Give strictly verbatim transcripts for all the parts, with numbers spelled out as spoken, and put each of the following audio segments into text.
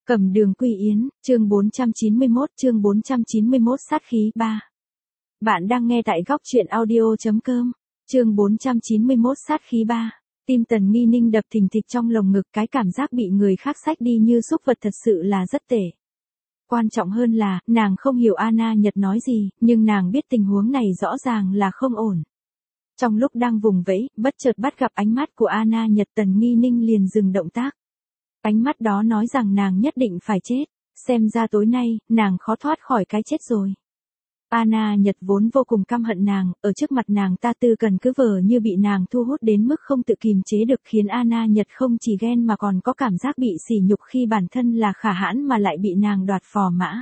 Cầm đường quy yến, chương bốn trăm chín mươi mốt, chương bốn trăm chín mươi mốt sát khí ba. Bạn đang nghe tại góc truyện audio chấm com, chương bốn trăm chín mươi mốt sát khí ba. Tim Tần Nghi Ninh đập thình thịch trong lồng ngực, cái cảm giác bị người khác xách đi như súc vật thật sự là rất tệ. Quan trọng hơn là, nàng không hiểu Anna Nhật nói gì, nhưng nàng biết tình huống này rõ ràng là không ổn. Trong lúc đang vùng vẫy, bất chợt bắt gặp ánh mắt của Anna Nhật, Tần Nghi Ninh liền dừng động tác. Ánh mắt đó nói rằng nàng nhất định phải chết, xem ra tối nay, nàng khó thoát khỏi cái chết rồi. Anna Nhật vốn vô cùng căm hận nàng, ở trước mặt nàng ta tư cần cứ vờ như bị nàng thu hút đến mức không tự kìm chế được, khiến Anna Nhật không chỉ ghen mà còn có cảm giác bị sỉ nhục khi bản thân là khả hãn mà lại bị nàng đoạt phò mã.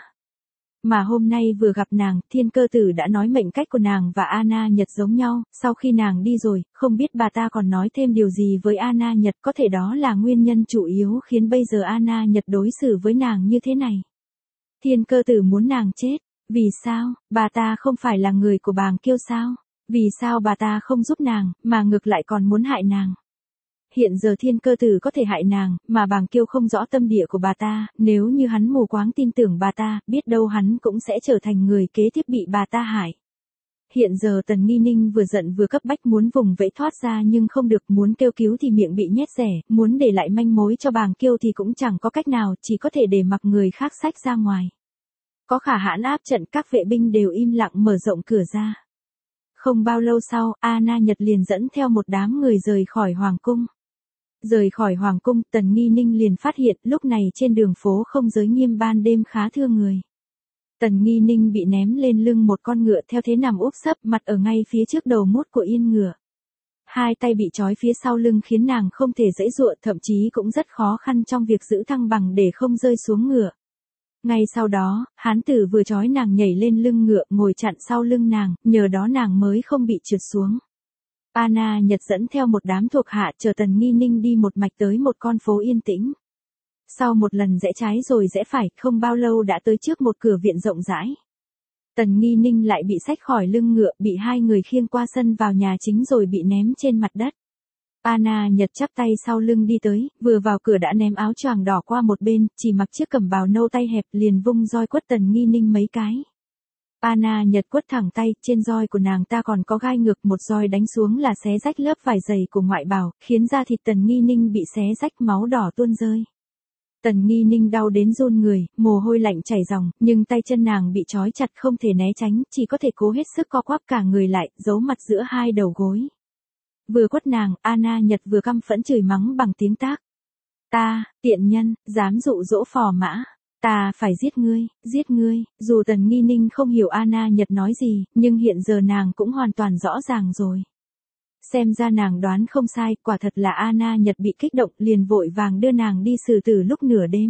Mà hôm nay vừa gặp nàng, Thiên Cơ Tử đã nói mệnh cách của nàng và Anna Nhật giống nhau, sau khi nàng đi rồi, không biết bà ta còn nói thêm điều gì với Anna Nhật, có thể đó là nguyên nhân chủ yếu khiến bây giờ Anna Nhật đối xử với nàng như thế này. Thiên Cơ Tử muốn nàng chết, vì sao, bà ta không phải là người của Bàng Kiêu sao? Vì sao bà ta không giúp nàng, mà ngược lại còn muốn hại nàng? Hiện giờ Thiên Cơ Tử có thể hại nàng, mà Bàng Kiêu không rõ tâm địa của bà ta, nếu như hắn mù quáng tin tưởng bà ta, biết đâu hắn cũng sẽ trở thành người kế tiếp bị bà ta hại. Hiện giờ Tần Nghi Ninh vừa giận vừa cấp bách, muốn vùng vẫy thoát ra nhưng không được, muốn kêu cứu thì miệng bị nhét rẻ, muốn để lại manh mối cho Bàng Kiêu thì cũng chẳng có cách nào, chỉ có thể để mặc người khác xách ra ngoài. Có khả hãn áp trận, các vệ binh đều im lặng mở rộng cửa ra. Không bao lâu sau, Anna Nhật liền dẫn theo một đám người rời khỏi Hoàng cung. Rời khỏi Hoàng cung, Tần Nghi Ninh liền phát hiện lúc này trên đường phố không giới nghiêm ban đêm khá thưa người. Tần Nghi Ninh bị ném lên lưng một con ngựa theo thế nằm úp sấp, mặt ở ngay phía trước đầu mút của yên ngựa. Hai tay bị trói phía sau lưng khiến nàng không thể giãy giụa, thậm chí cũng rất khó khăn trong việc giữ thăng bằng để không rơi xuống ngựa. Ngay sau đó, hán tử vừa trói nàng nhảy lên lưng ngựa, ngồi chặn sau lưng nàng, nhờ đó nàng mới không bị trượt xuống. Anna Nhật dẫn theo một đám thuộc hạ chờ Tần Nghi Ninh đi một mạch tới một con phố yên tĩnh. Sau một lần rẽ trái rồi rẽ phải, không bao lâu đã tới trước một cửa viện rộng rãi. Tần Nghi Ninh lại bị xách khỏi lưng ngựa, bị hai người khiêng qua sân vào nhà chính rồi bị ném trên mặt đất. Anna Nhật chắp tay sau lưng đi tới, vừa vào cửa đã ném áo choàng đỏ qua một bên, chỉ mặc chiếc cẩm bào nâu tay hẹp, liền vung roi quất Tần Nghi Ninh mấy cái. Anna Nhật quất thẳng tay, trên roi của nàng ta còn có gai ngược, một roi đánh xuống là xé rách lớp vải dày của ngoại bào, khiến da thịt Tần Nghi Ninh bị xé rách, máu đỏ tuôn rơi. Tần Nghi Ninh đau đến run người, mồ hôi lạnh chảy ròng, nhưng tay chân nàng bị trói chặt không thể né tránh, chỉ có thể cố hết sức co quắp cả người lại, giấu mặt giữa hai đầu gối. Vừa quất nàng, Anna Nhật vừa căm phẫn chửi mắng bằng tiếng Tác. Ta, tiện nhân, dám dụ dỗ phò mã. Ta phải giết ngươi, giết ngươi. Dù Tần Nghi Ninh không hiểu Anna Nhật nói gì, nhưng hiện giờ nàng cũng hoàn toàn rõ ràng rồi. Xem ra nàng đoán không sai, quả thật là Anna Nhật bị kích động, liền vội vàng đưa nàng đi xử tử lúc nửa đêm.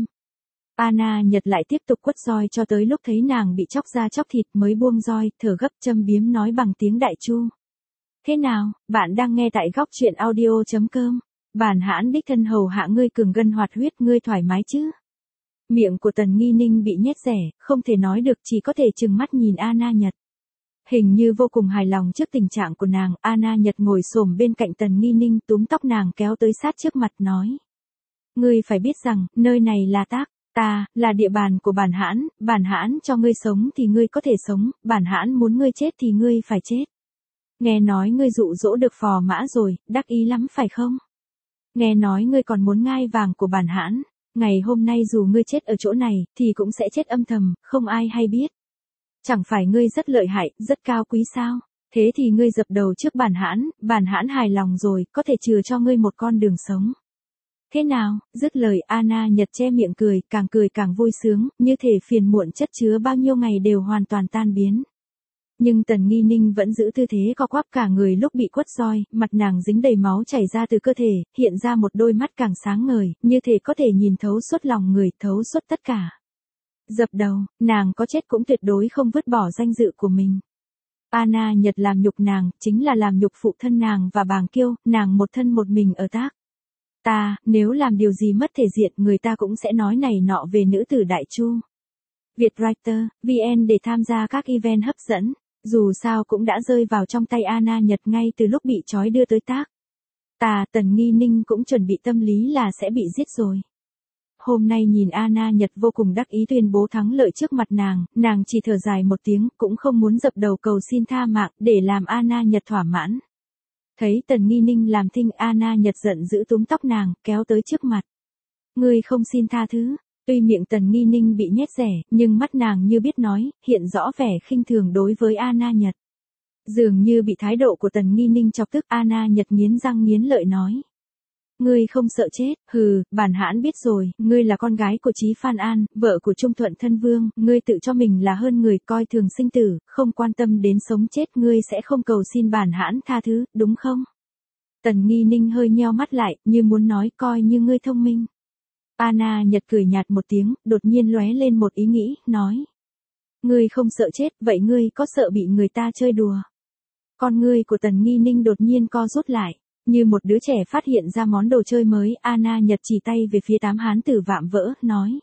Anna Nhật lại tiếp tục quất roi cho tới lúc thấy nàng bị chóc da chóc thịt mới buông roi, thở gấp châm biếm nói bằng tiếng Đại Chu. Thế nào, bạn đang nghe tại góc truyện audio chấm com. Bản hãn đích thân hầu hạ ngươi cường gân hoạt huyết, ngươi thoải mái chứ? Miệng của Tần Nghi Ninh bị nhét rẻ, không thể nói được, chỉ có thể trừng mắt nhìn Anna Nhật. Hình như vô cùng hài lòng trước tình trạng của nàng, Anna Nhật ngồi xổm bên cạnh Tần Nghi Ninh, túm tóc nàng kéo tới sát trước mặt nói. Ngươi phải biết rằng, nơi này là Tác, ta, là địa bàn của bản hãn, bản hãn cho ngươi sống thì ngươi có thể sống, bản hãn muốn ngươi chết thì ngươi phải chết. Nghe nói ngươi dụ dỗ được phò mã rồi, đắc ý lắm phải không? Nghe nói ngươi còn muốn ngai vàng của bản hãn, ngày hôm nay dù ngươi chết ở chỗ này, thì cũng sẽ chết âm thầm, không ai hay biết. Chẳng phải ngươi rất lợi hại, rất cao quý sao? Thế thì ngươi dập đầu trước bản hãn, bản hãn hài lòng rồi, có thể chừa cho ngươi một con đường sống. Thế nào? Dứt lời, Anna Nhật che miệng cười, càng cười càng vui sướng, như thể phiền muộn chất chứa bao nhiêu ngày đều hoàn toàn tan biến. Nhưng Tần Nghi Ninh vẫn giữ tư thế co quắp cả người lúc bị quất roi, mặt nàng dính đầy máu chảy ra từ cơ thể, hiện ra một đôi mắt càng sáng ngời, như thể có thể nhìn thấu suốt lòng người, thấu suốt tất cả. Dập đầu, nàng có chết cũng tuyệt đối không vứt bỏ danh dự của mình. Anna Nhật làm nhục nàng, chính là làm nhục phụ thân nàng và Bàng Kiêu, nàng một thân một mình ở Tác. Ta, nếu làm điều gì mất thể diện, người ta cũng sẽ nói này nọ về nữ tử Đại Chu. Vietwriter, vê en để tham gia các event hấp dẫn. Dù sao cũng đã rơi vào trong tay Anna Nhật ngay từ lúc bị trói đưa tới Tác. Ta, Tần Nghi Ninh cũng chuẩn bị tâm lý là sẽ bị giết rồi. hôm nay nhìn Anna Nhật vô cùng đắc ý tuyên bố thắng lợi trước mặt nàng, nàng chỉ thở dài một tiếng, cũng không muốn dập đầu cầu xin tha mạng, để làm Anna Nhật thỏa mãn. Thấy Tần Nghi Ninh làm thinh, Anna Nhật giận giữ túm tóc nàng, kéo tới trước mặt. Ngươi không xin tha thứ. Tuy miệng Tần Nghi Ninh bị nhét rẻ, nhưng mắt nàng như biết nói, hiện rõ vẻ khinh thường đối với Anna Nhật. Dường như bị thái độ của Tần Nghi Ninh chọc tức, Anna Nhật nghiến răng nghiến lợi nói. Ngươi không sợ chết, hừ, bản hãn biết rồi, ngươi là con gái của Chí Phan An, vợ của Trung Thuận Thân Vương, ngươi tự cho mình là hơn người, coi thường sinh tử, không quan tâm đến sống chết, ngươi sẽ không cầu xin bản hãn tha thứ, đúng không? Tần Nghi Ninh hơi nheo mắt lại, như muốn nói coi như ngươi thông minh. Anna Nhật cười nhạt một tiếng, đột nhiên lóe lên một ý nghĩ, nói. Ngươi không sợ chết, vậy ngươi có sợ bị người ta chơi đùa? Con ngươi của Tần Nghi Ninh đột nhiên co rút lại. Như một đứa trẻ phát hiện ra món đồ chơi mới, Anna Nhật chỉ tay về phía tám hán tử vạm vỡ, nói.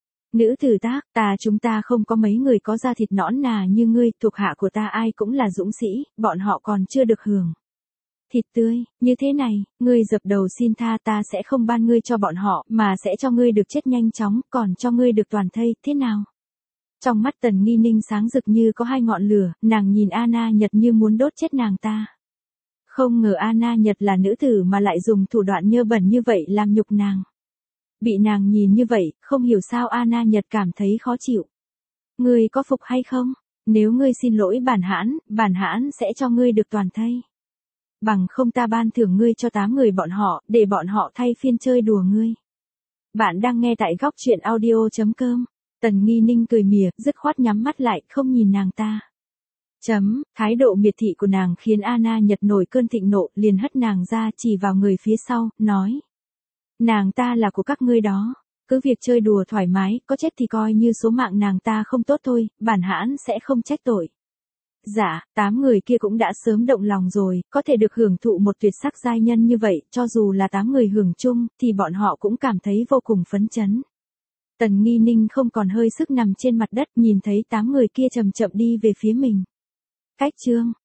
Nữ tử tác, ta chúng ta không có mấy người có da thịt nõn nà như ngươi, thuộc hạ của ta ai cũng là dũng sĩ, bọn họ còn chưa được hưởng. Thịt tươi, như thế này, ngươi dập đầu xin tha ta sẽ không ban ngươi cho bọn họ, mà sẽ cho ngươi được chết nhanh chóng, còn cho ngươi được toàn thây, thế nào? Trong mắt Tần Nghi Ninh sáng rực như có hai ngọn lửa, nàng nhìn Anna Nhật như muốn đốt chết nàng ta. Không ngờ Anna Nhật là nữ tử mà lại dùng thủ đoạn nhơ bẩn như vậy làm nhục nàng. Bị nàng nhìn như vậy, không hiểu sao Anna Nhật cảm thấy khó chịu. Ngươi có phục hay không? Nếu ngươi xin lỗi bản hãn, bản hãn sẽ cho ngươi được toàn thây. Bằng không ta ban thưởng ngươi cho tám người bọn họ, để bọn họ thay phiên chơi đùa ngươi. Bạn đang nghe tại góc truyện audio chấm com. Tần Nghi Ninh cười mỉa, dứt khoát nhắm mắt lại, không nhìn nàng ta. Chấm, thái độ miệt thị của nàng khiến Anna Nhật nổi cơn thịnh nộ, liền hất nàng ra chỉ vào người phía sau, nói. Nàng ta là của các ngươi đó, cứ việc chơi đùa thoải mái, có chết thì coi như số mạng nàng ta không tốt thôi, bản hãn sẽ không trách tội. Dạ, tám người kia cũng đã sớm động lòng rồi, có thể được hưởng thụ một tuyệt sắc giai nhân như vậy, cho dù là tám người hưởng chung, thì bọn họ cũng cảm thấy vô cùng phấn chấn. Tần Nghi Ninh không còn hơi sức nằm trên mặt đất, nhìn thấy tám người kia chậm chậm đi về phía mình. Cách chương